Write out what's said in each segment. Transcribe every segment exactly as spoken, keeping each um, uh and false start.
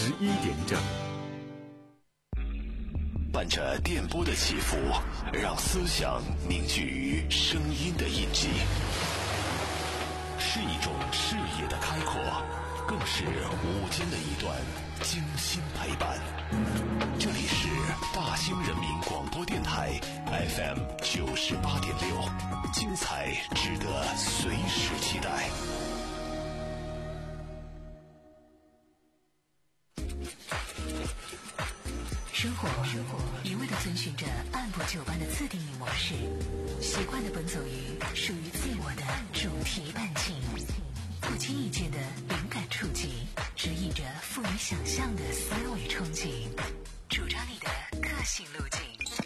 十一点整。 伴着电波的起伏，让思想凝聚于声音的印记，是一种视野的开阔，更是午间的一段精心陪伴。这里是大兴人民广播电台 F M 九十八点六，精彩值得随时期待。 生活一味地遵循着按部就班的自定义模式，习惯地奔走于属于自我的主题半径，不经意间的灵感触及，指引着富于想象的思维憧憬，主张你的个性路径。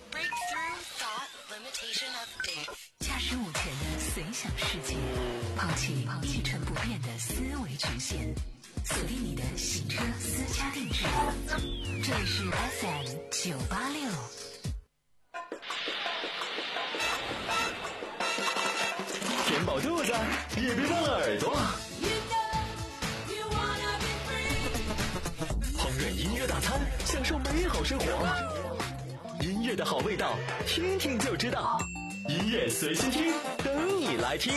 驾驶午前的随想世界，抛弃一成不变的思维局限，锁定你的行车私家定制。这里是 F M 九八六。 填饱肚子，也别忘了耳朵。烹饪音乐大餐，享受美好生活。音乐的好味道，听听就知道。音乐随心听，等你来听。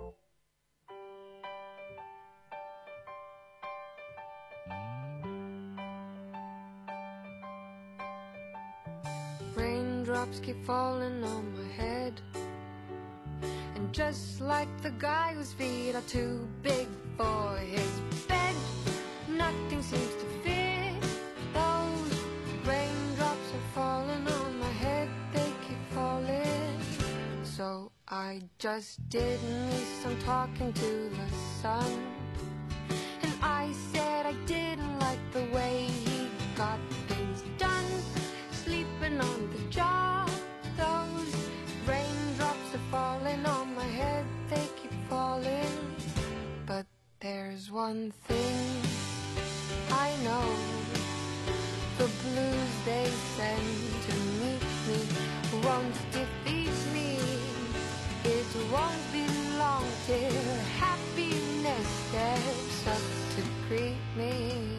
Raindrops keep falling on my head, and just like the guy whose feet are too big for his bed, nothing seems to fit. Those raindrops are falling on my head, they keep falling. So I just did me some talking to the sun, and I said I didn't like the way he got things done, sleeping on the job. Those raindrops are falling on my head, they keep falling. But there's one thing I know, the blues they send to meet me won't defeat me. It won't be long till happiness steps up to greet me.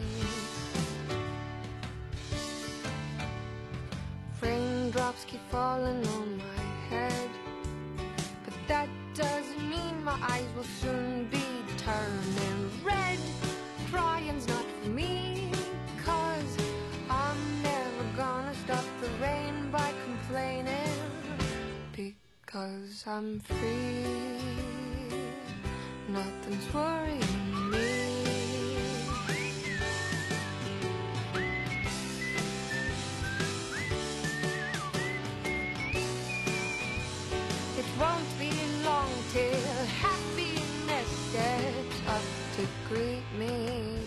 Raindrops keep falling on my head, but that doesn't mean my eyes will soon be turning red. Crying's not for me, 'cause I'm never gonna stop the rain by complaining, because I'm free, nothing's worrying me. It won't be long till happiness steps up to greet me.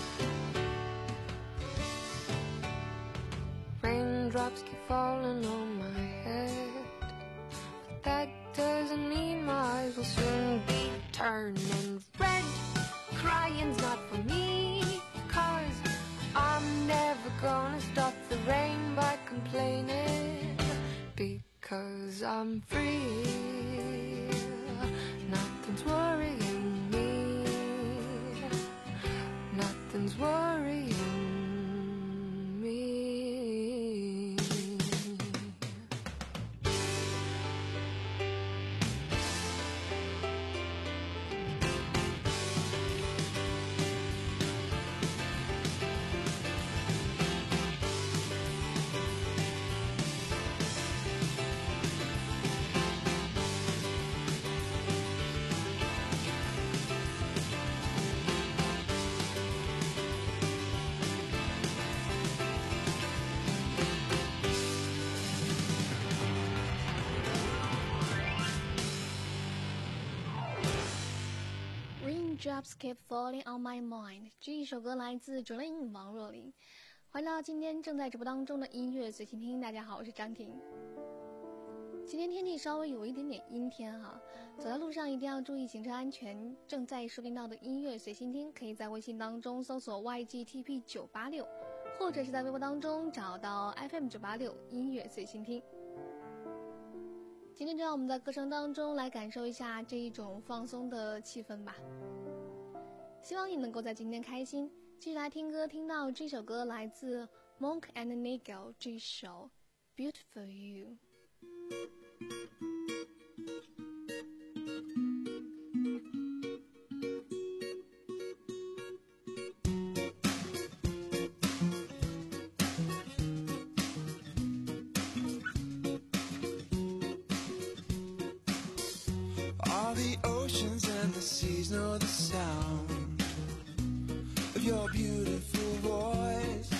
Raindrops keep falling on my head, but that doesn't mean my eyes will soon be turning red. Crying's not for me, 'cause I'm never gonna stop the rain by complaining, because I'm free, nothing's worrying me, nothing's worrying me. ，Raindrops keep falling on my mind。这一首歌来自 Jolin 王若琳。欢迎来到今天正在直播当中的音乐随心听，大家好，我是张婷。今天天气稍微有一点点阴天哈、啊，走在路上一定要注意行车安全。正在收听到的音乐随心听，可以在微信当中搜索 Y G T P 九八六，或者是在微博当中找到 F M 九八六音乐随心听。今天就让我们在歌声当中来感受一下这一种放松的气氛吧。希望你能够在今天开心， 继续来听歌，听到这首歌来自 Monk and Nigel 这首 Beautiful You。 All the oceans and the seas know the sound of your beautiful voice.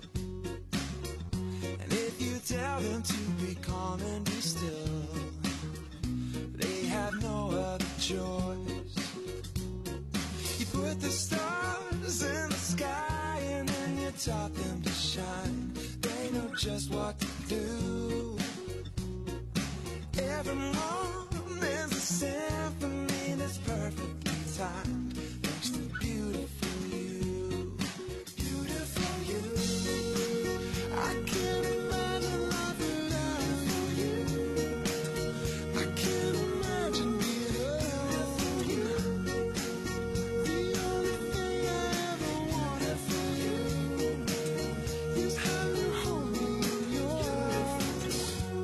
And if you tell them to be calm and be still, they have no other choice. You put the stars in the sky and then you taught them to shine. They know just what to do. Every morning's a symphony that's perfectly timed, thanks to beautiful you, beautiful you. I can't imagine life without you. I can't imagine being without you. The only thing I ever wanted for you is how you hold me in your arms.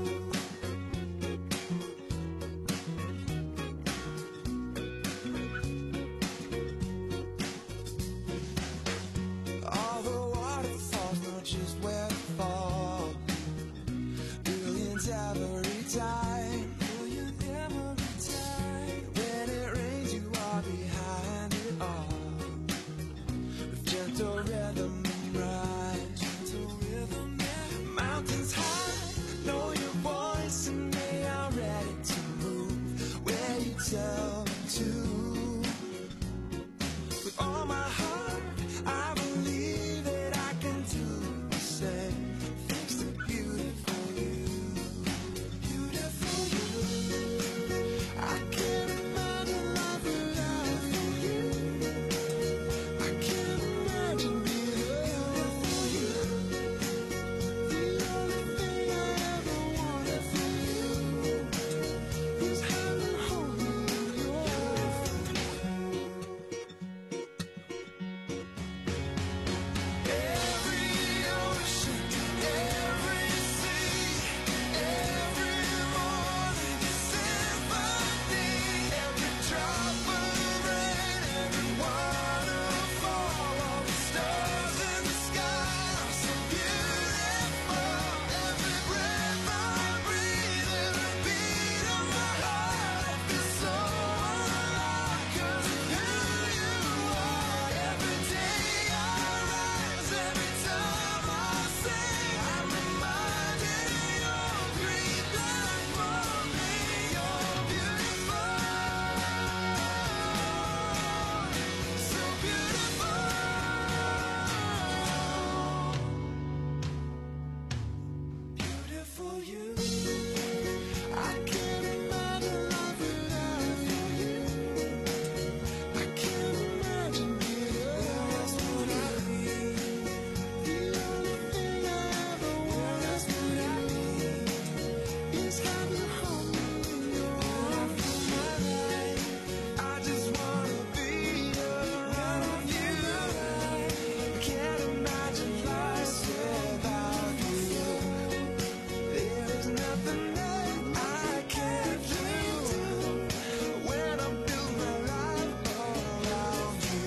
All the waterfalls know just where to fall. Billions every time. Billion every time. When it rains, you are behind it all. With gentle rhythm and rise. Gentle rhythm and mountains high. Know your voice and they are ready to move where you tell them to. With all my heart, I believe that I can do the same. Thanks to beautiful you, beautiful you. I can't imagine life without you. I can't imagine being beautiful you. The only thing I ever wanted for you is how you hold me in your arms. Every ocean, every sea, every morning is symphony. Every drop of rain, every waterfall, all the stars in the sky are so beautiful. Every breath I breathe, every beat of my heart, I feel so alive 'cause of who you are. Every day I rise, every time I sing, I'm reminded you're green light for me. You're beautiful, so beautiful, beautiful you. I can't imagine life without you. I can't imagine being else without you. The only thing I ever wanted for you is how you hold me in your arms for my life. I just wanna be around you. Can't imagine life without you. There's nothing that I can't do when I build my life around you.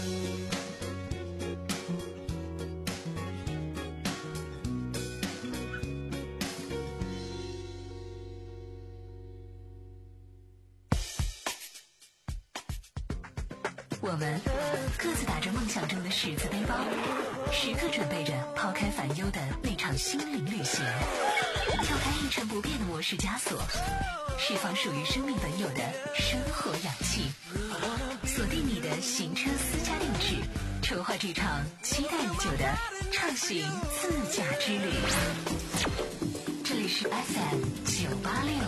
我们各自打着梦想中的十字背包，时刻准备着抛开烦忧的那场心灵旅行，跳开一成不变的模式枷锁，释放属于生命本有的生活氧气。锁定你的行车私家定制，筹划这场期待已久的畅行自驾之旅。这里是 F M 九八六。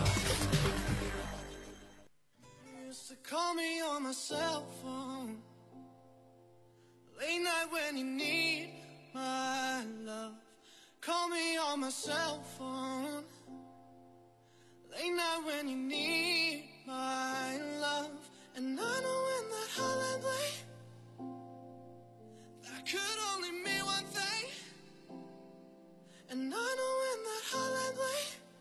Used to call me on my cell phone late night when you need my love. Call me on my cell phone late night when you need my love. And I know when that hotline bling, that could only mean one thing. And I know in that highlight way,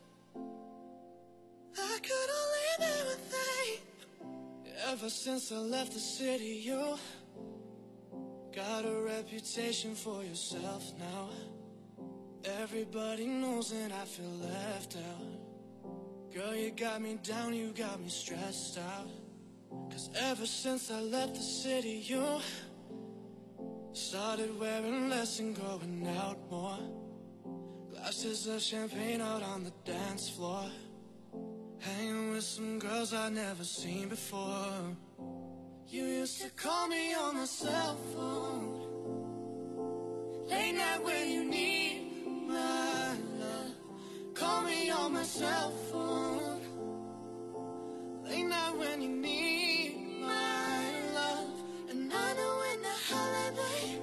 that could only mean one thing. Ever since I left the city, you got a reputation for yourself now. Everybody knows that I feel left out. Girl, you got me down, you got me stressed out. Cause ever since I left the city, you started wearing less and going out more. Glasses of champagne out on the dance floor, hanging with some girls I'd never seen before. You used to call me on my cell phone, late night when you need my love. Call me on my cell phone, late night when you need my love. And I know in the holiday,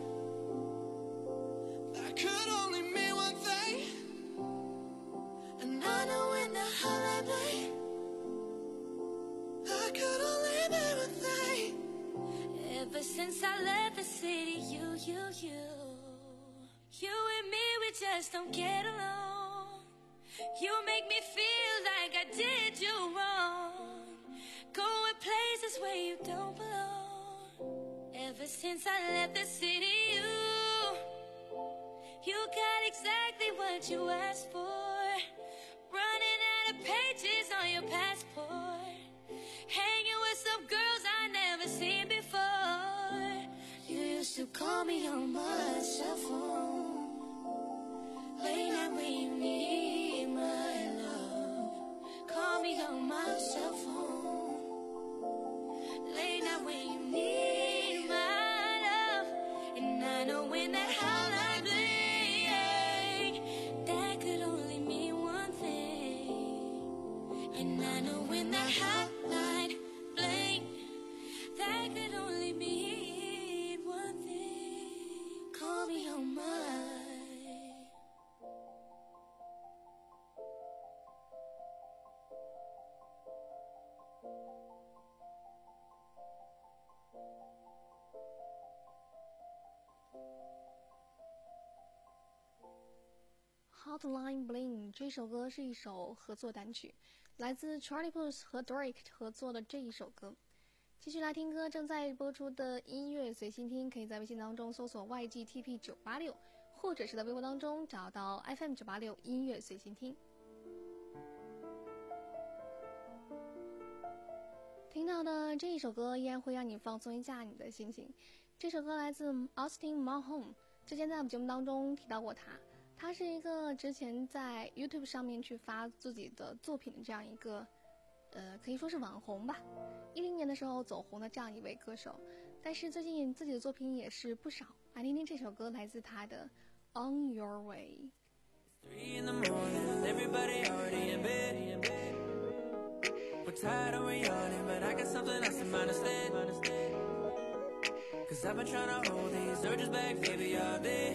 that could only mean one thing. And I know in the holiday, that could only mean one thing. Ever since I left the city, you, you, you You and me, we just don't get along. You make me feel like I did you wrong, going places where you don't belong. Ever since I left the city, you You got exactly what you asked for, running out of pages on your passport, hanging with some girls I never seen before. You used to call me on my cell phone, late night when you need my love. Call me on my cell phone, late night when you need my love. And I know when that hotline bling, that could only mean one thing. And I know when that hotline bling, that could only mean one thing. Call me on my Hotline Bling 这首歌是一首合作单曲，来自 Charlie Puth 和 Drake 合作的这一首歌。继续来听歌，正在播出的音乐随心听，可以在微信当中搜索 Y G T P 九八六，或者是在微博当中找到 F M 九八六音乐随心听。听到的这一首歌依然会让你放松一下你的心情。这首歌来自 Austin Mahone， 之前在我们节目当中提到过他。他是一个之前在 YouTube 上面去发自己的作品的这样一个，呃，可以说是网红吧。一零年的时候走红的这样一位歌手，但是最近自己的作品也是不少。来听听这首歌，来自他的 On Your Way。 Three in the morning, everybody already in bed. We're tired of yawning, but I got something else in mind instead. Cause I've been trying to hold these urges back, baby, all day.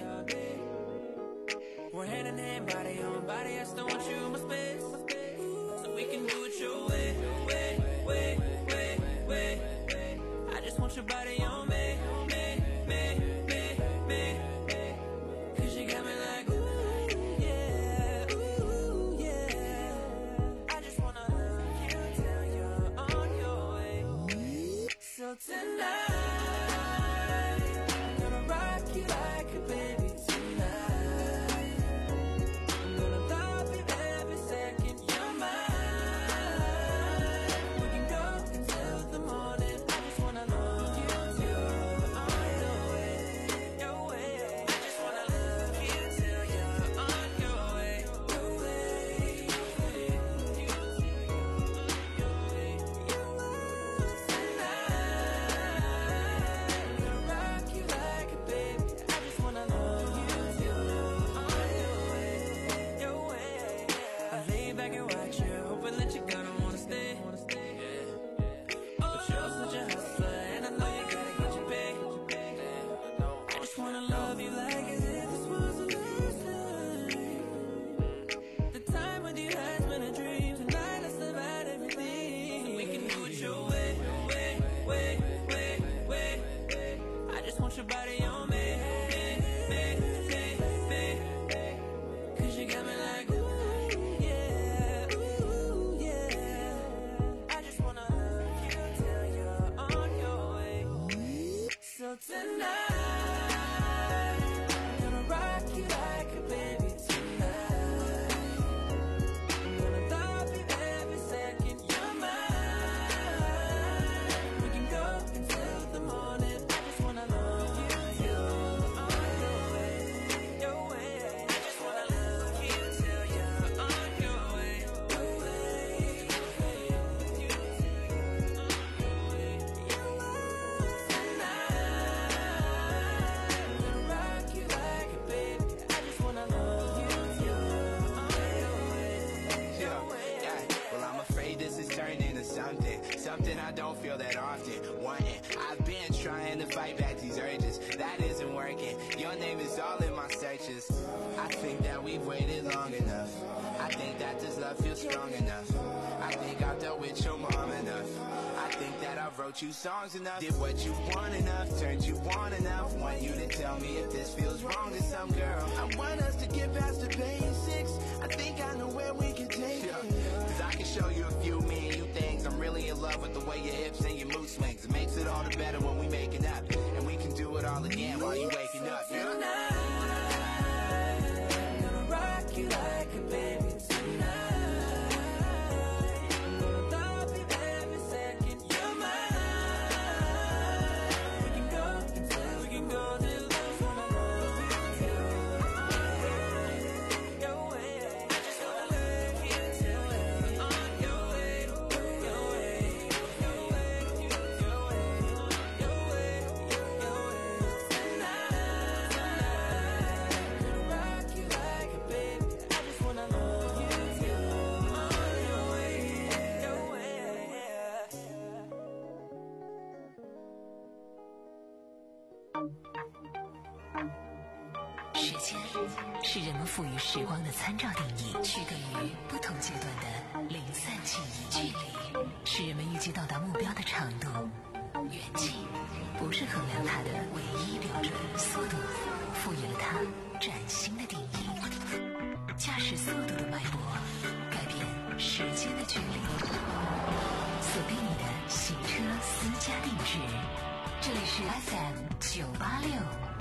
We're hand in hand, body on body, I still want you in my space. So we can do it your way, way, way, way, way. I just want your body on me, me, me, me, me. Cause you got me like, ooh, yeah, ooh, yeah. I just wanna love you till you're on your way. So tonight, I'm gonna rock you like a baby tonight. I'm gonna love you every second you're mine. We can go until the morning. I just wanna love you till you're on your way, your way. I just wanna love you till you're on your way, your way, your way. You till you're on your way, your way. Tonight, I'm gonna rock you like a baby. I just wanna love you till you're on your way, your way. I lay back and watch you, hoping that you're gonna wanna stay. But you're such a hustler, and I know you gotta get your pay. I just wanna love you like as if this was the last time. The time with you has been a dream. Tonight let's live out everything. So we can do it your way, way, way, way, way. I just want your body on me, it's all in my sections. I think that we've waited long enough. I think that this love feels strong enough. I think I've dealt with your mom enough. I think that I wrote you songs enough. Did what you want enough, turned you on enough. Want you to tell me if this feels wrong to some girl. I want us to get past the basics. I think I know where we can take it. Cause I can show you a few me and you things. I'm really in love with the way your hips and your mood swings. It makes it all the better when we making up. And we can do it all again while you waking up. Yeah? Tonight, gonna rock you like a baby tonight. Gonna love you every second you're mine. We can go until we can go till there's no more with you. Your way, I just wanna live here till we're on your way, your way, your way, your way, your way, your way. Tonight, gonna rock you like a baby. I just wanna love you till on your way, your way. 时间是人们赋予时光的参照定义，区隔于不同阶段的零散记忆。距离是人们预计到达目标的长度，远近不是衡量它的唯一标准。速度赋予了它崭新的定义，驾驶速度的脉搏改变时间的距离。锁定你的行车私家定制，这里是 F M 九八六。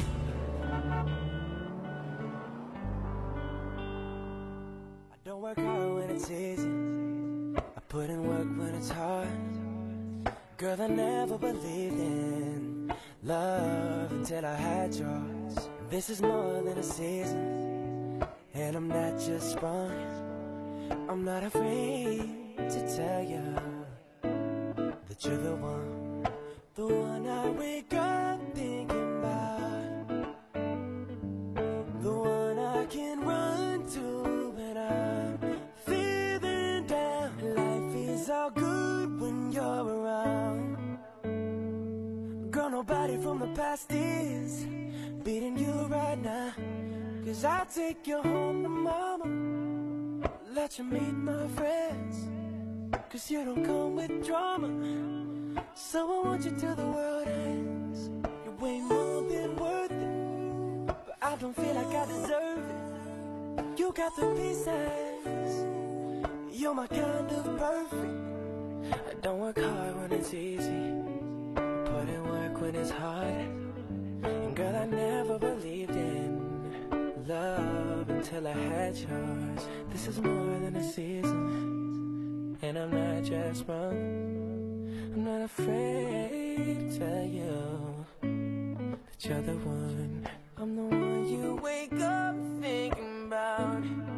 I don't work hard when it's easy. I put in work when it's hard. Girl, I never believed in love until I had yours. This is more than a season, and I'm not just sprung. I'm not afraid to tell you that you're the one, the one I wake up thinking about, the one I can run to when I'm feeling down. Life is all good when you're around. Girl, nobody from the past is beating you right now. Cause I'll take you home to mama, let you meet my friends. Cause you don't come with drama, so I want you till the world ends. You're way more than worth it, but I don't feel like I deserve it. You got the pieces, you're my kind of perfect. I don't work hard when it's easy, put in work when it's hard. And girl, I never believed in love until I had yours. This is more than a season, and I'm not just wrong. I'm not afraid to tell you that you're the one. I'm the one you wake up thinking about,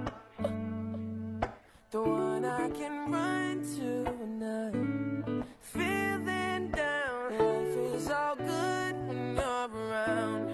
the one I can run to when I'm feeling down. Life is all good when you're around.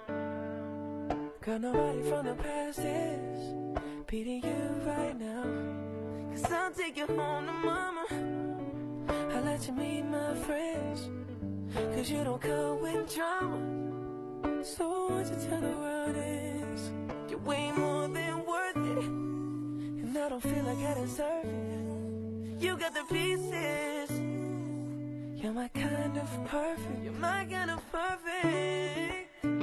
Girl, nobody from the past is beating you right now. Cause I'll take you home to mama, I'll let you meet my friends. Cause you don't come with drama, so I want you to tell the world is you're way more than worth it, and I don't feel like I deserve it. You got the pieces, you're my kind of perfect. You're my kind of perfect.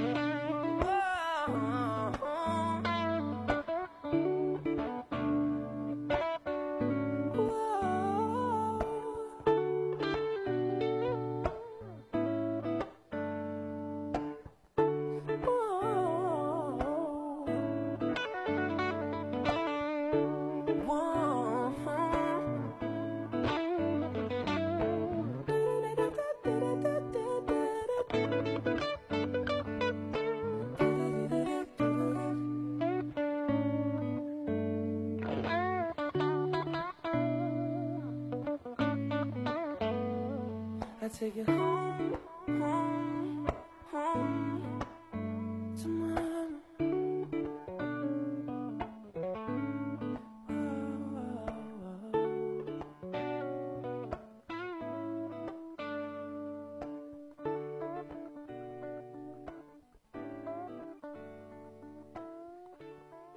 I take it home, home, home to mama.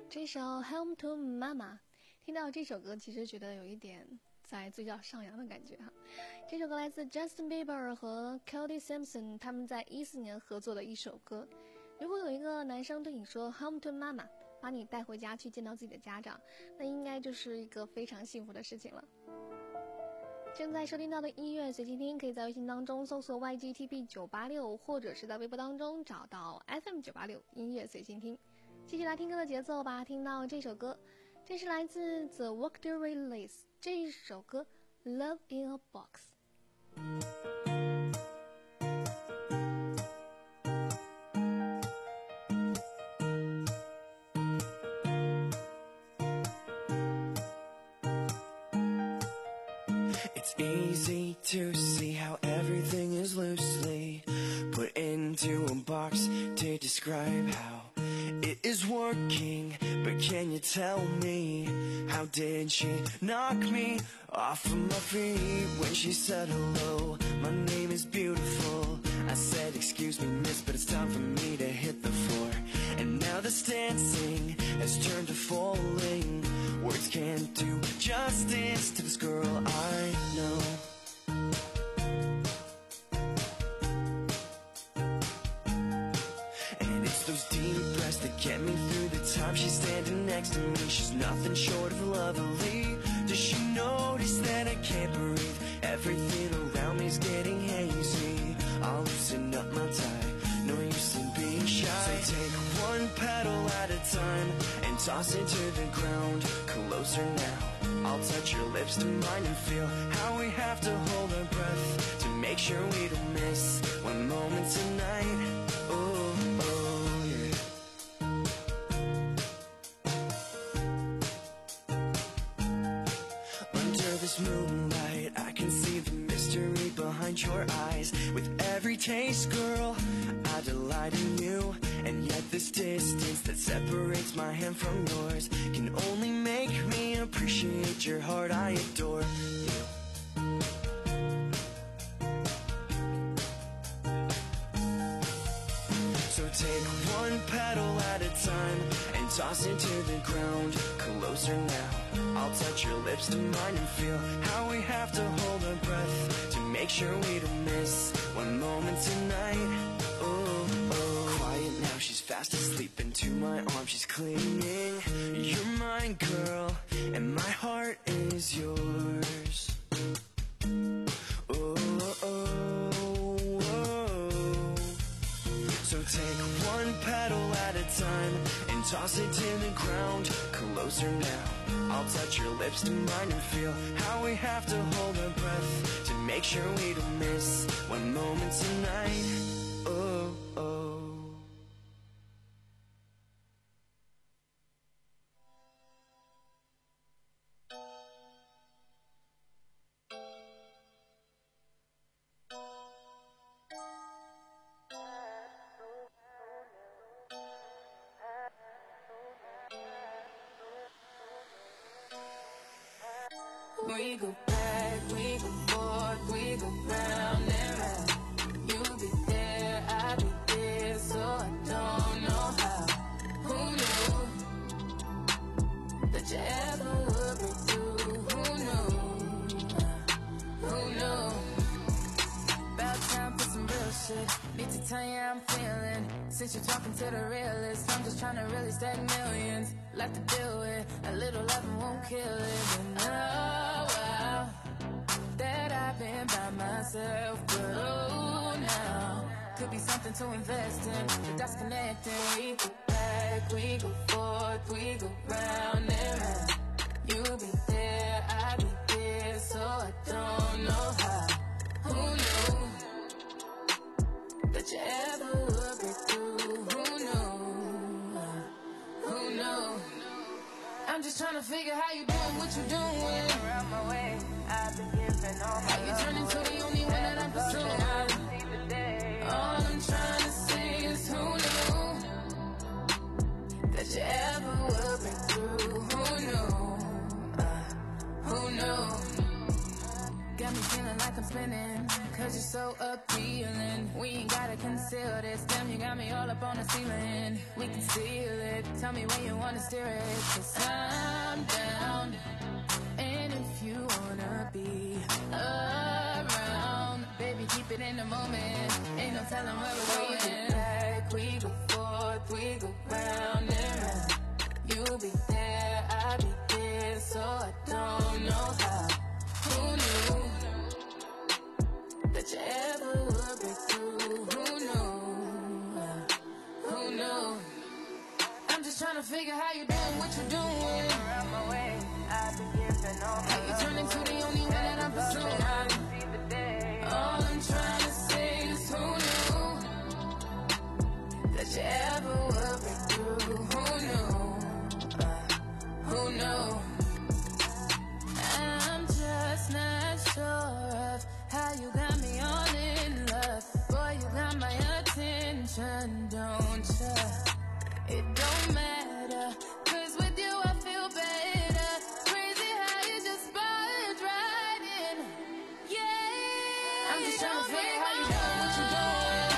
这首 Home to Mama， 听到这首歌其实觉得有一点在嘴角上扬的感觉哈。这首歌来自 Justin Bieber 和 Kelly Simpson 他们在一四年合作的一首歌。如果有一个男生对你说 Home to Mama， 把你带回家去见到自己的家长，那应该就是一个非常幸福的事情了。正在收听到的音乐随机听，可以在微信当中搜索 Y G T B 九八六， 或者是在微博当中找到 F M 九八六 音乐随心听。继续来听歌的节奏吧，听到这首歌，这是来自 The Victory List 这一首歌 Love in a Box。It's easy to see how everything is loosely put into a box to describe how it is working, but can you tell me, how did she knock me off of my feet when she said hello? My name is beautiful. I said, excuse me, miss, but it's time for me to hit the floor. And now this dancing has turned to falling. Words can't do justice to this girl I know. And it's those deep breaths that get me through the time she's standing next to me. She's nothing short of lovely. Does she notice that I can't breathe? Everything around me's getting hazy. I'll loosen up my tie, no use in being shy. So take one petal at a time and toss it to the ground. Closer now, I'll touch your lips to mine and feel how we have to hold our breath to make sure we don't miss one moment tonight. Oh, oh, yeah. Under this moonlight, I can see the mystery behind your eyes. With every taste, girl, I delight in you. And yet this distance that separates my hand from yours can only make me appreciate your heart. I adore you. So take one petal at a time and toss it to the ground. Closer now, I'll touch your lips to mine and feel how we have to hold our breath to make sure we don't miss one moment tonight. Oh, oh. Quiet now, she's fast asleep into my arms, she's clinging. You're mine, girl, and my heart is yours. Oh, oh, oh. So take one petal at a time and toss it to the ground. Closer now, I'll touch your lips to mine and feel how we have to hold our breath to make sure we don't miss one moment tonight. Oh, oh. We go back, we go forth, we go round and round. You'll be there, I'll be there, so I don't know how. Who knew that you ever would break through? Who knew? Who knew? About time for some real shit. Need to tell you how I'm feeling. Since you're talking to the realist, I'm just trying to really stack millions. Like to deal with a little loving won't kill it. But oh wow, that I've been by myself. But oh now, could be something to invest in. The dots connecting. We go back, we go forth, we go round and round. You'll be there, I'll be there, so I don't know how. Who knew that you ever would break through? Who knew? Who knew? I'm just trying to figure how you doing what you doing. Around my way, I've been giving all my how you turn into the only one that I'm pursuing. All I'm trying to say is who knew that you ever would break through? Who knew? Uh, who knew? Got me feeling like I'm spinning, cause you're so appealing. We ain't gotta conceal this, damn you got me all up on the ceiling. We can seal it. ship. Tell me when you wanna steer it, 'cause I'm down. And if you wanna be around, baby, keep it in the moment. Ain't no telling where we're going. Back, we go forth, we go round and round. You'll be there, I'll be here, so I don't know how. Who knew that you ever would break through? Who knew? Who knew? I'm just trying to figure how you doing, what you doing. Around my way, I've been giving all how you turn into the only one that I'm pursuing. All I'm trying to say is who knew that you ever would break through? Who knew? Who knew? I'm just not sure of how you got me all in love. Boy, you got my attention, don't you? It don't matter, 'cause with you I feel better. Crazy how you just barge right in. Yeah, I'm just trying to figure how you doing, what you doing.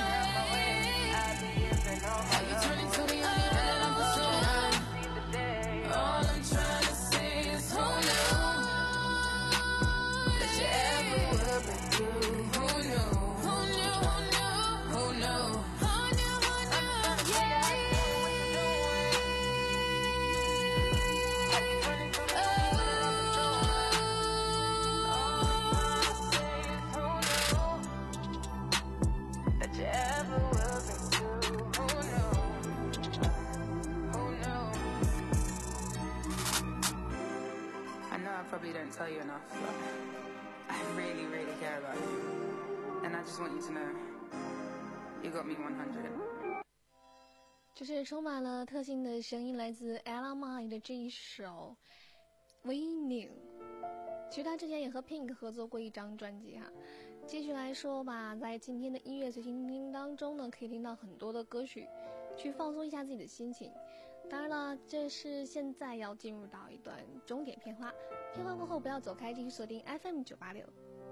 How you turn into the only one that I'm pursuing. All I'm trying to say is who knew that you ever would break through? Who knew? Who knew? Who knew? Who knew? Who knew? Who knew? Yeah. That you ever will break through. Who knew? Who knew? I know I probably don't tell you enough, but I really, really care about you. And I just want you to know, you got me one hundred. 这是充满了特性的声音，来自 Ella Mai 的这一首 Winning。其实他之前也和 Pink 合作过一张专辑哈。继续来说吧，在今天的音乐随心听当中呢，可以听到很多的歌曲，去放松一下自己的心情。当然了，这是现在要进入到一段终点片花，片花过后不要走开，继续锁定 F M 九八六。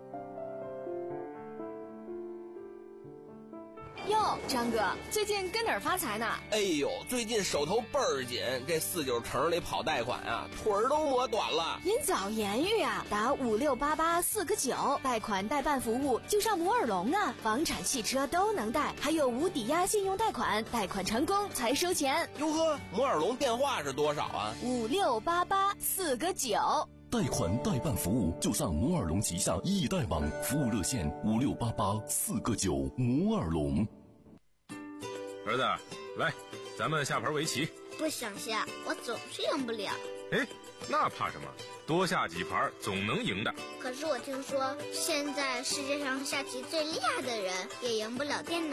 哟，张哥，最近跟哪儿发财呢？ 哎呦，最近手头倍儿紧，这四九城里跑贷款啊，腿儿都磨短了。 您早言语啊，打五六八八四个九，贷款代办服务就上摩尔龙啊，房产、汽车都能贷，还有无抵押信用贷款，贷款成功才收钱。 哟呵，摩尔龙电话是多少啊？ 五六八八四个九。 贷款代办服务就上摩尔龙旗下易贷网，服务热线五六八八四个九。摩尔龙。 儿子，来，咱们下盘围棋。 不想下，我总是赢不了。 哎，那怕什么？多下几盘总能赢的。 可是我听说，现在世界上下棋最厉害的人也赢不了电脑。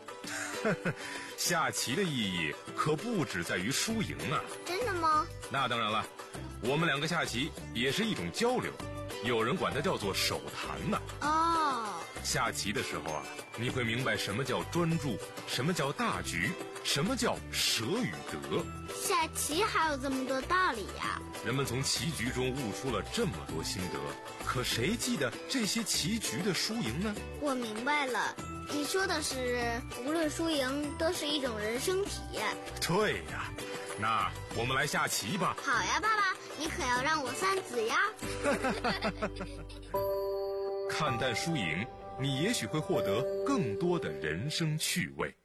下棋的意义可不只在于输赢啊！ 真的吗？ 那当然了，我们两个下棋也是一种交流，有人管它叫做手谈呢。 哦， 下棋的时候啊，你会明白什么叫专注，什么叫大局，什么叫舍与得。 下棋还有这么多道理呀！ 人们从棋局中悟出了这么多心得，可谁记得这些棋局的输赢呢？ 我明白了，你说的是无论输赢都是一种人生体验。 对呀，那我们来下棋吧。 好呀，爸爸，你可要让我三子呀。 看淡输赢，你也许会获得更多的人生趣味。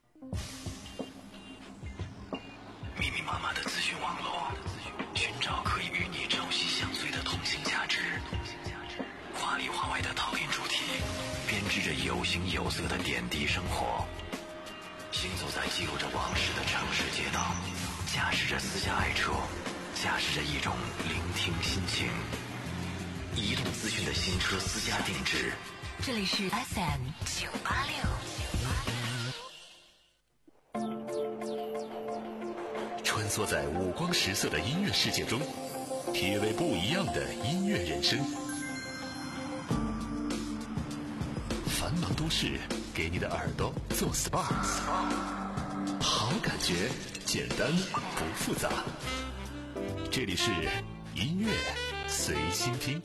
密密麻麻的资讯网络，寻找可以与你朝夕相随的同性价值。华里华外的讨论主题，编织着有形有色的点滴生活。行走在记录着往事的城市街道，驾驶着私家爱车，驾驶着一种聆听心情。移动资讯的新车私家定制。 这里是 F M 九八六。 穿梭在五光十色的音乐世界中，体味不一样的音乐人生。繁忙都市给你的耳朵做 S P A， 好感觉，简单不复杂。这里是音乐随心听。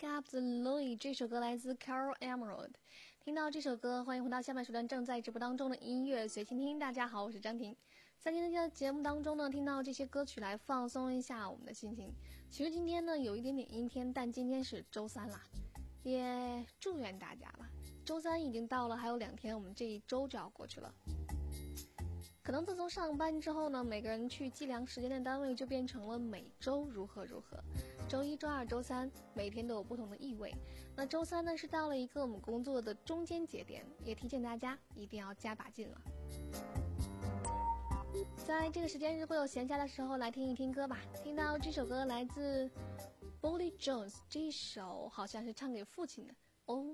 Wake Up the Louie 这首歌来自 Carol Emerald。听到这首歌，欢迎回到下半时段正在直播当中的音乐随心听。大家好，我是张婷。在今天的节目当中呢，听到这些歌曲来放松一下我们的心情。其实今天呢有一点点阴天，但今天是周三啦，也祝愿大家吧。周三已经到了，还有两天，我们这一周就要过去了。可能自从上班之后呢，每个人去计量时间的单位就变成了每周如何如何。周一、周二、周三，每天都有不同的意味。那周三呢，是到了一个我们工作的中间节点，也提醒大家一定要加把劲了。在这个时间，如果有闲暇的时候，来听一听歌吧。听到这首歌来自 Bolly Jones， 这一首好像是唱给父亲的 Oh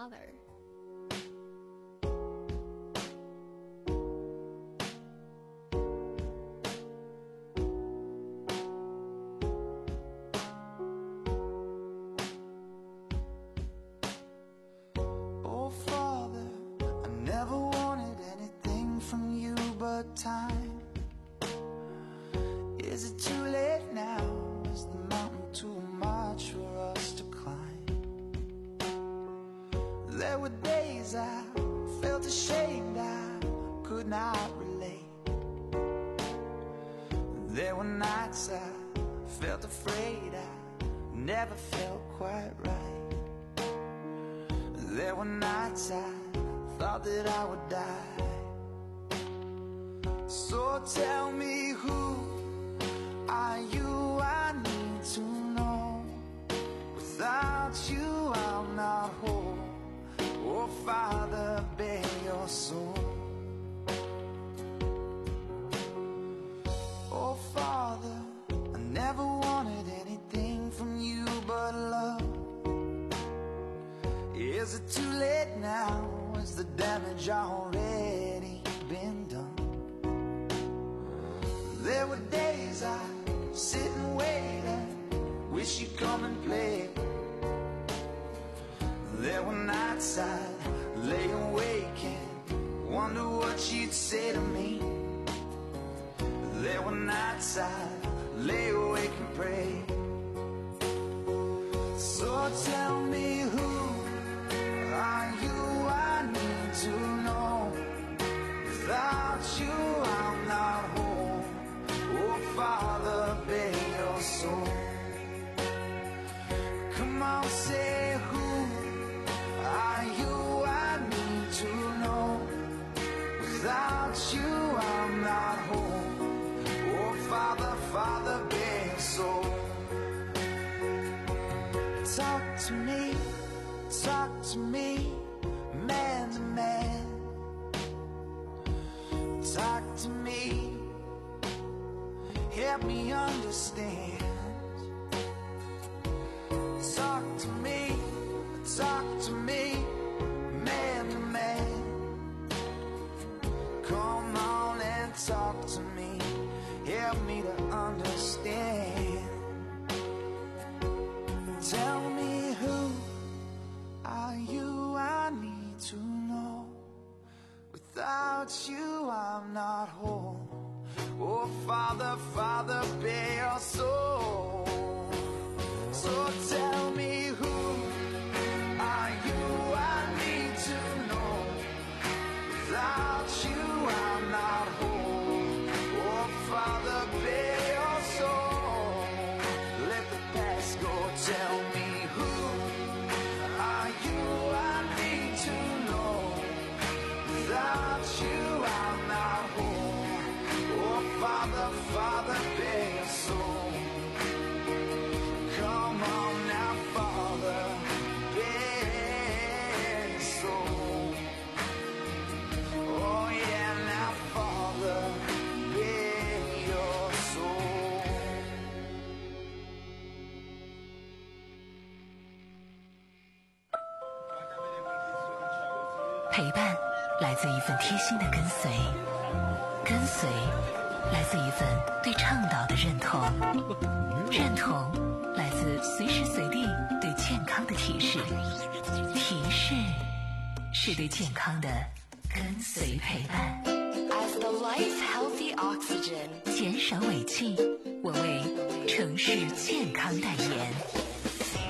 Father。陪伴来自一份贴心的跟随，跟随来自一份对倡导的认同，认同来自随时随地对健康的提示，提示是对健康的跟随陪伴。As the life's healthy oxygen， 减少尾气，我为城市健康代言。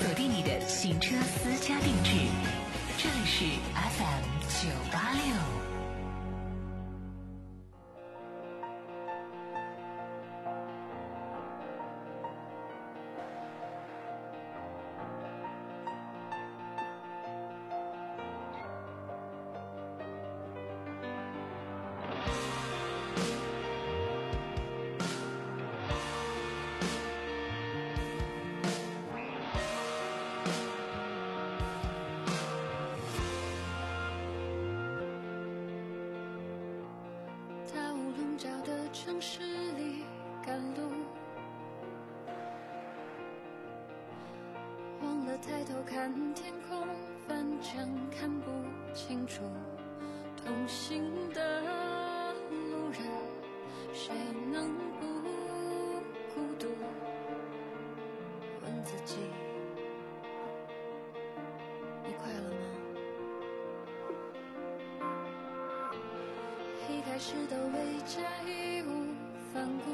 锁定你的行车私家定制。这里是 F M 九八六。 城市里赶路，忘了抬头看天空，反正看不清楚。同行的路人，谁能不孤独？问自己，你快乐吗？一开始的未加义无反顾，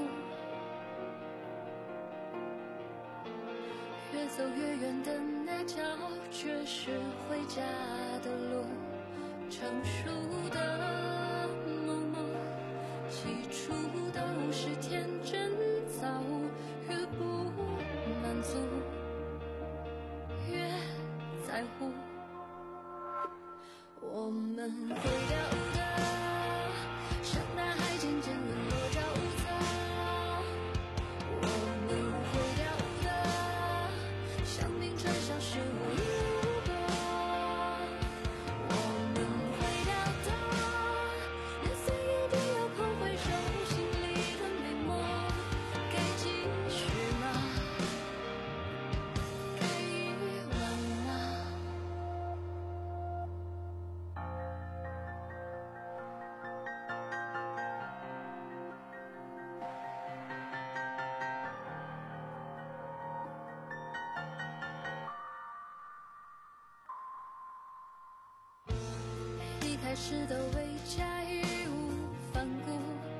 越走越远的那条却是回家的路。成熟的梦梦，起初都是天真，早越不满足，越在乎。我们会掉的，像大海渐渐沦落沼泽。我们会掉的，像冰川消失无如果。我们会掉的，年岁一定要空回收心里的美梦。该继续吗？该遗忘吗？一开始的未加义无反顾，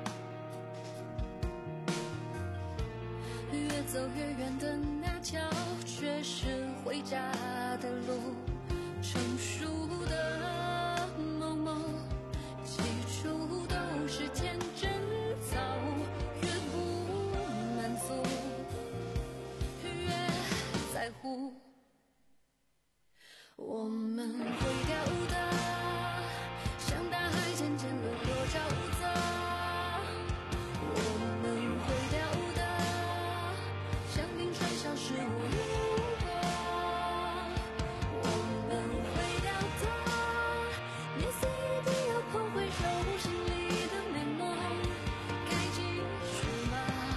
越走越远的那条却是回家的路。成熟的梦梦，起初都是天真，早越不满足，越在乎。我们会掉的，像大海渐渐沦落沼泽。我们会掉的，像冰川消失无如果。我们会掉的，年岁一定要空回收心里的美梦。该继续吗？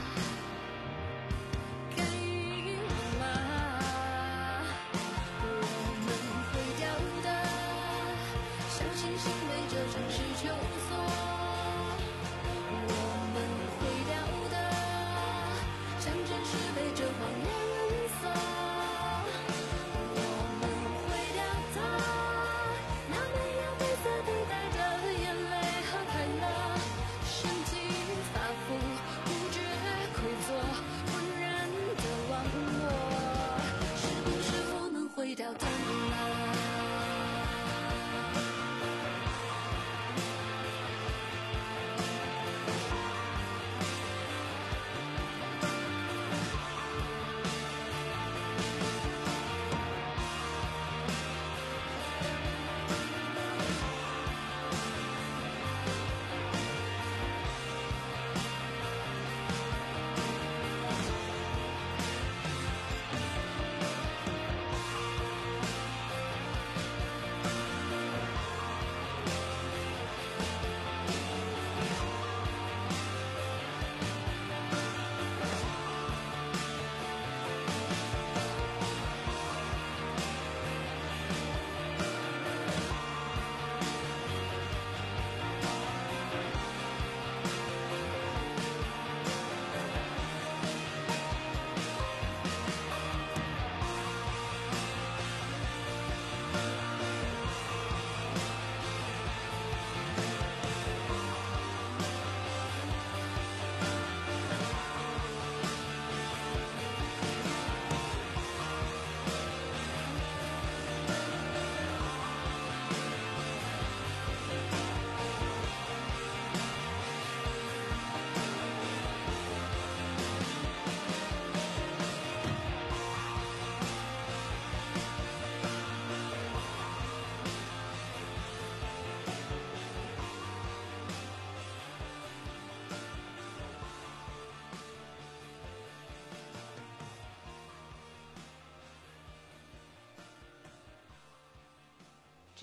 该遗忘吗？我们会掉的，像星星围着城市求索。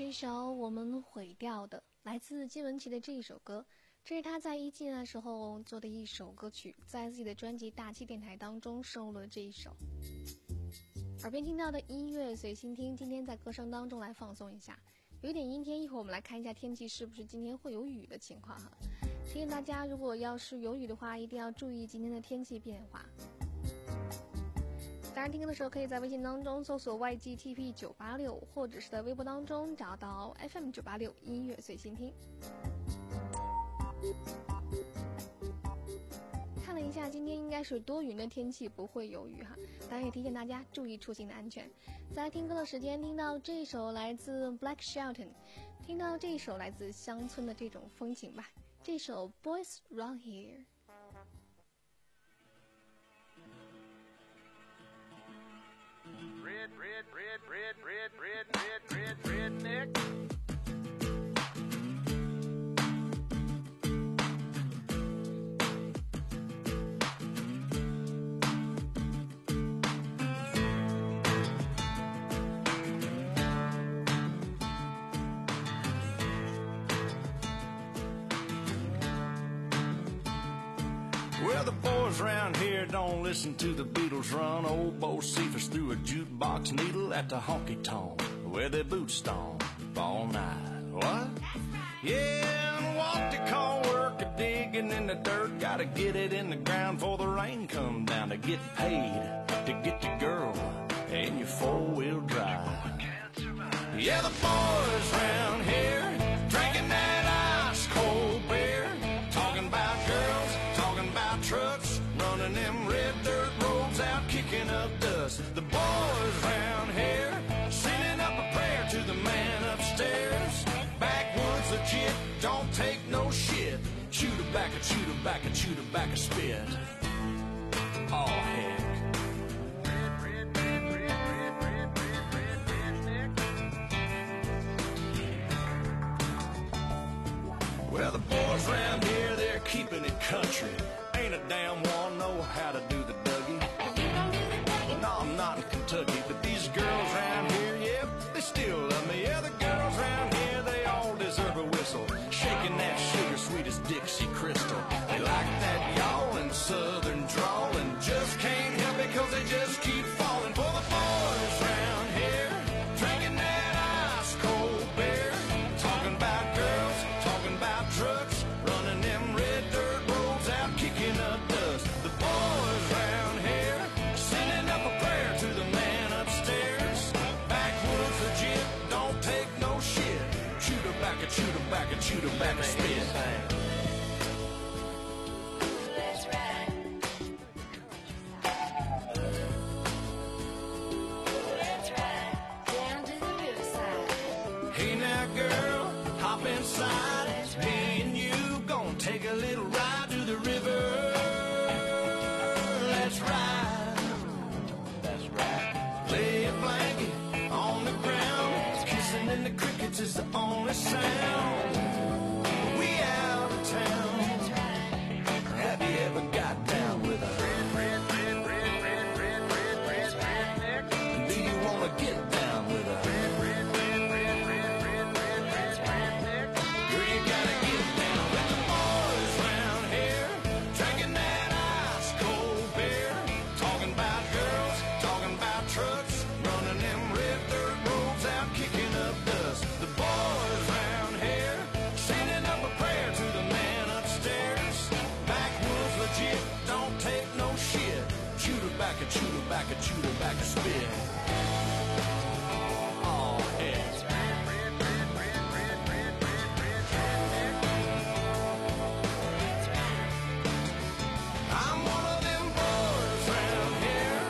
这首我们毁掉的来自金玟岐的这一首歌，这是他在一季的时候做的一首歌曲，在自己的专辑大气电台当中收录了这一首。耳边听到的音乐随心听，今天在歌声当中来放松一下，有一点阴天，一会儿我们来看一下天气是不是今天会有雨的情况哈。提醒大家，如果要是有雨的话，一定要注意今天的天气变化。当然听歌的时候可以在微信当中搜索 Y G T P 九八六，或者是在微博当中找到 F M 九八六音乐随心听。看了一下，今天应该是多云的天气，不会有雨哈。当然也提醒大家注意出行的安全。在听歌的时间，听到这首来自 Black Shelton， 听到这首来自乡村的这种风情吧。这首 Boys Round Here。Red, red, red, red, red, red, red, red, redneck. Well, the boys around here don't listen to the Beatles run. Old Bo Cephas threw a jukebox needle at the honky-tonk where their boots stomp all night. What? Yeah, and what they call work a digging in the dirt. Gotta get it in the ground before the rain come down to get paid, to get your girl and your four-wheel drive. Yeah, the boys around here drinking that ice-cold beer, talking about girls, talking about trucks, running them red dirt roads out, kicking up dust. The boys around here sending up a prayer to the man upstairs. Backwoods legit, don't take no shit. Chew tobacco, chew tobacco, chew tobacco, spit. Oh, heck. Well, the boys around here, they're keeping it country. Ain't a damn one know how to do the Dougie. No, I'm not in Kentucky, but these girls around here, yep, they still love me. Yeah, the girls around here, they all deserve a whistle. Shaking that sugar sweet as Dixie Crystal. They like that yawling southern drawl and just can't help it cause they just keep falling for the boys around here. Drinking that ice cold beer, talking about girls, talking about trucks, running them red dirt roads out, kicking up dust. The boys around here sending up a prayer to the man upstairs. Backwoods legit, don't take no shit. Chew tobacco, chew tobacco, chew tobacco, spit. Let's ride. Let's ride down to the riverside. Hey now, girl, hop inside. Me and you gonna take a little ride to the river. Let's ride. That's right. Lay a blanket on the ground. Kissing in the crickets is the only sound. We out of town. Have you ever got down with a red, red, red, red, red, red, red, red, redneck? Do you wanna get down with a red, red, red, red, red, red, red, red, redneck? Girl, you gotta get down with the boys round here, drinking that ice cold beer, talking about girls, talking about trucks, running them red dirt roads out, kicking up dust. The boys round here sending up a prayer to the man upstairs. Backwoods legit, don't take no shit. Chew tobacco, chew tobacco, chew tobacco, spit. Oh, heck. I'm one of them boys round here.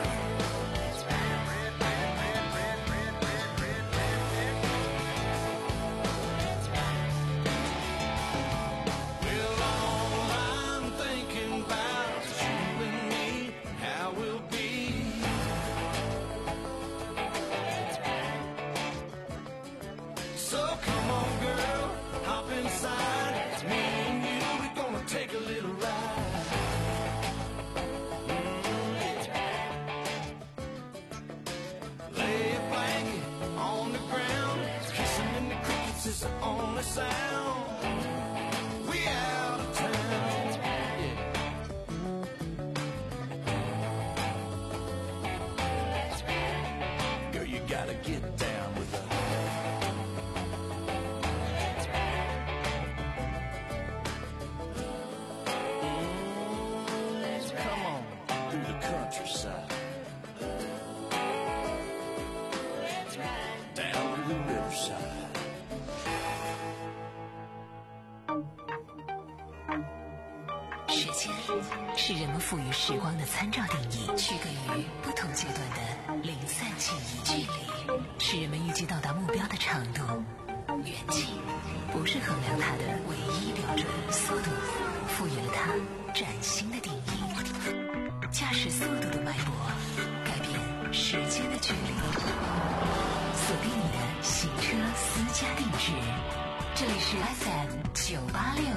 Well, all I'm thinking about is you and me, and how we'll be gotta get down with her. Come on through the countryside, down to the riverside. 时间是人们赋予时光的参照定义，区隔于不同阶段的零散记忆。距离是人们预计到达目标的长度，远近不是衡量它的唯一标准。速度赋予了它崭新的定义，驾驶速度的脉搏改变时间的距离。锁定你的行车私家定制，这里是 F M 九八六。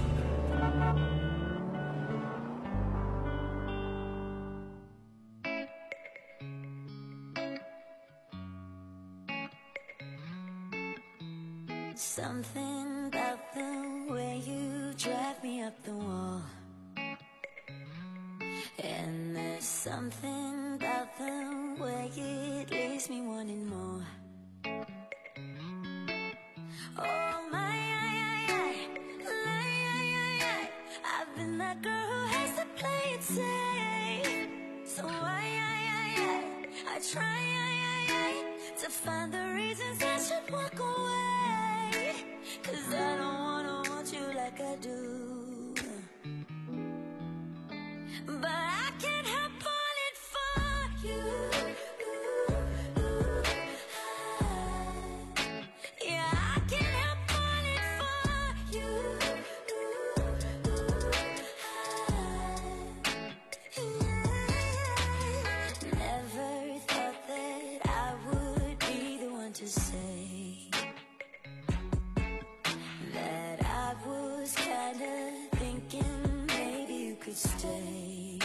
Something about the way you drive me up the wall, and there's something about the way it leaves me wanting more. Oh my, I, I, I, I, I've been that girl who has to play it safe. So I, I, I, I, I try I, I, I, to find the reasons I should walk away. 'Cause I don't wanna want you like I do, but I can't help falling for you. Yeah, I can't help falling for you. Never thought that I would be the one to say that I was kinda thinking maybe you could stay.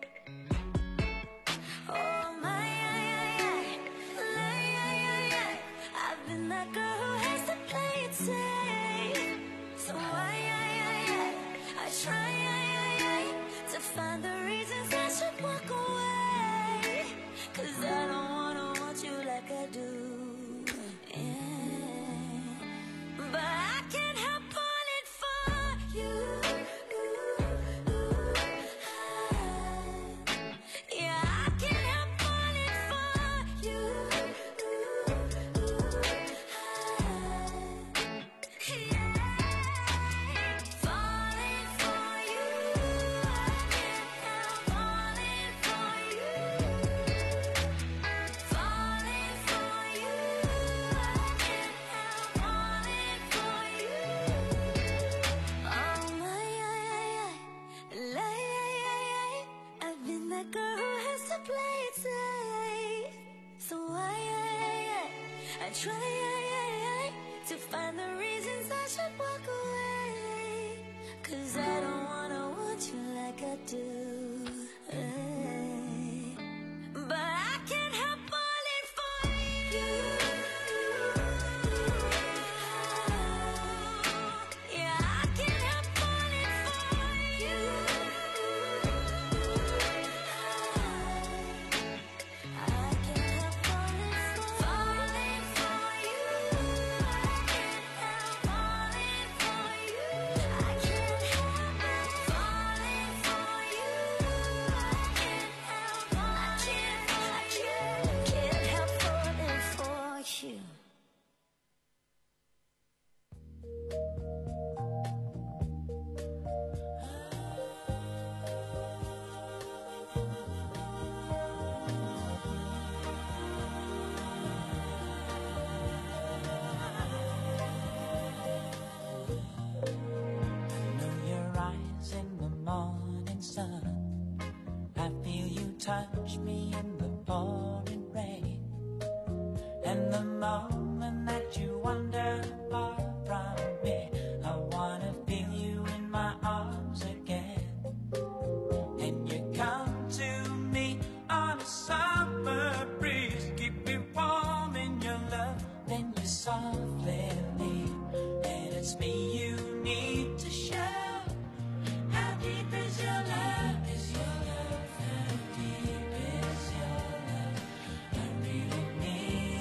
Oh my, I, I, I, I, I, I've been that girl who has to play it safe. So I, I, I, I, I try I, I, I, to find the reasons I should walk away. 'Cause I don't wanna want you like I do, yeah. But I can't help falling for you. Yeah, I can't help falling for you. Yeah, falling for you. I can't help falling for you. Falling for you. I can't help falling for you. Oh my, I, I, I, I've been that girl who has to play it safe. So I, I, I, I try I, I, to find the reasons I should walk away. 'Cause I don't wanna want you like I do, but I can't help falling for you. Yeah, I can't help falling for you. I can't help falling for, falling for you. I can't help falling for you. I can't help falling for you. I can't help, I can't, I can't, can't help falling for you. Know your eyes in the morning sun. I feel you touch me in the pouring rain. And the moment that you wander far from me, I wanna feel you in my arms again. And you come to me on a summer breeze, keep me warm in your love, then you softly leave. And it's me you need to show. How deep is your love? Is your love? How deep is your love? I really need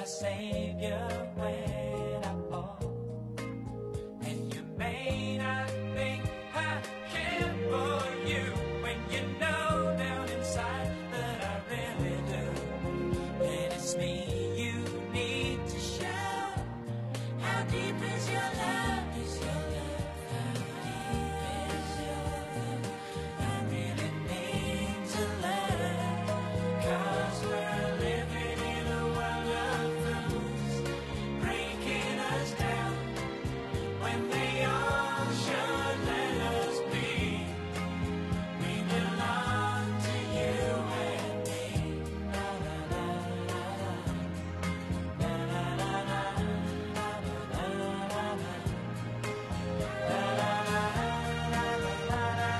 savior when I fall. And you may not think I care for you when you know down inside that I really do. And it's me you need to show. How deep is your love? Is your love? How deep is your love? I really need to learn. 'Cause we're living in a world of fools, breaking us down when they all should let us be. We belong to you and me. La la la la la. La la la la. La la la la la. La la la la la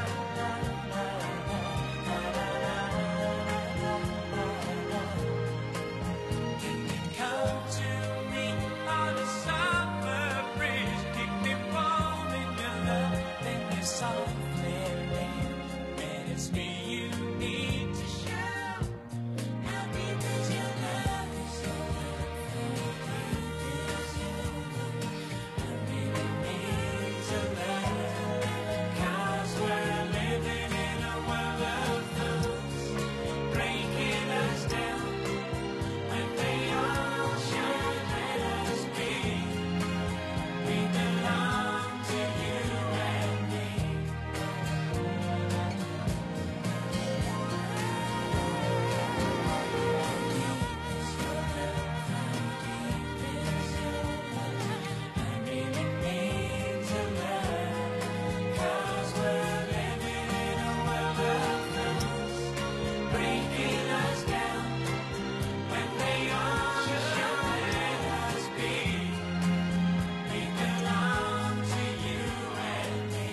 Can you come to me on a summer breeze? Keep me warm in your love, then you softly leave. And it's me you need to show. How deep is your love? Is your love? How deep is your love? I really need to learn. 'Cause we're living in a world of fools, breaking us down when they all should let us be. We belong to you and me. I really need to learn. 'Cause we're living in a world of fools, breaking us down when they all should let us be. We belong to you and me.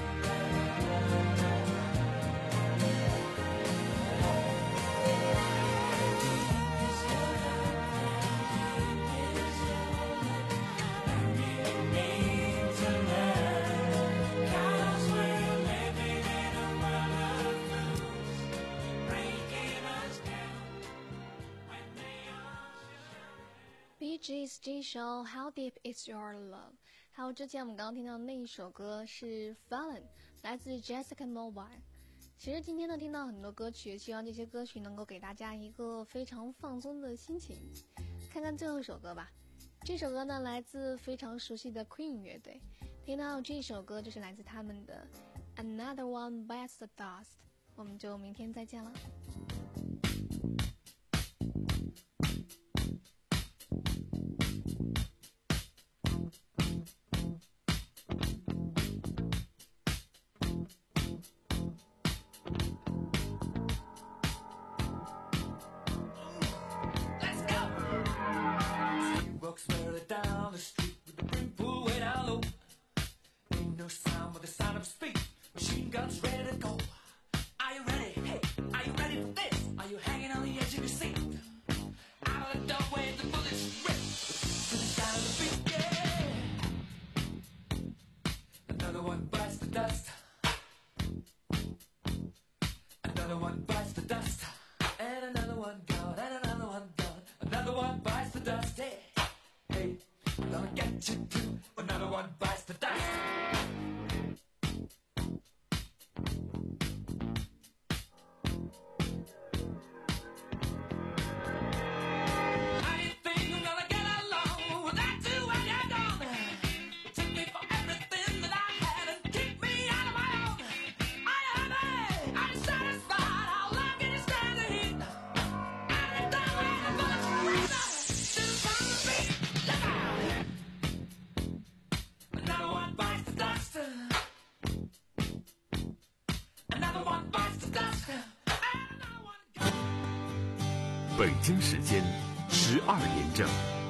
I really need to learn. 'Cause we're living in a world of fools, breaking us down when they all Bee Gees 这一首 How Deep Is Your Love， 还有之前我们刚刚听到的那一首歌是 Fallen， 来自 Jessica Mobile。其实今天呢听到很多歌曲，希望这些歌曲能够给大家一个非常放松的心情。看看最后一首歌吧，这首歌呢来自非常熟悉的 Queen 乐队，听到这首歌就是来自他们的 Another One Bites the Dust。我们就明天再见了。 He walks merrily down the street with the brim pulled way down low. Ain't no sound but the sound of his feet. Machine guns ready to go. Are you ready? Hey, are you ready for this? Are you hanging on the edge of your seat? Out of the doorway, the bullets rip to the sound of the beat. Yeah. Another one bites the dust. Another one bites the dust. And another one gone. And another one gone. Another one bites the dust. Hey, hey, gonna get you too. Another one bites the dust. How you think I'm gonna get along without you when you're gone? Took me for everything that I had and kicked me out of my own. Are you happy? Are you satisfied? How long can you stand the heat? I'm done with the bullets rip to the sound of the beat. Look out! Another one bites the dust. Another one bites the dust. 北京时间十二点整。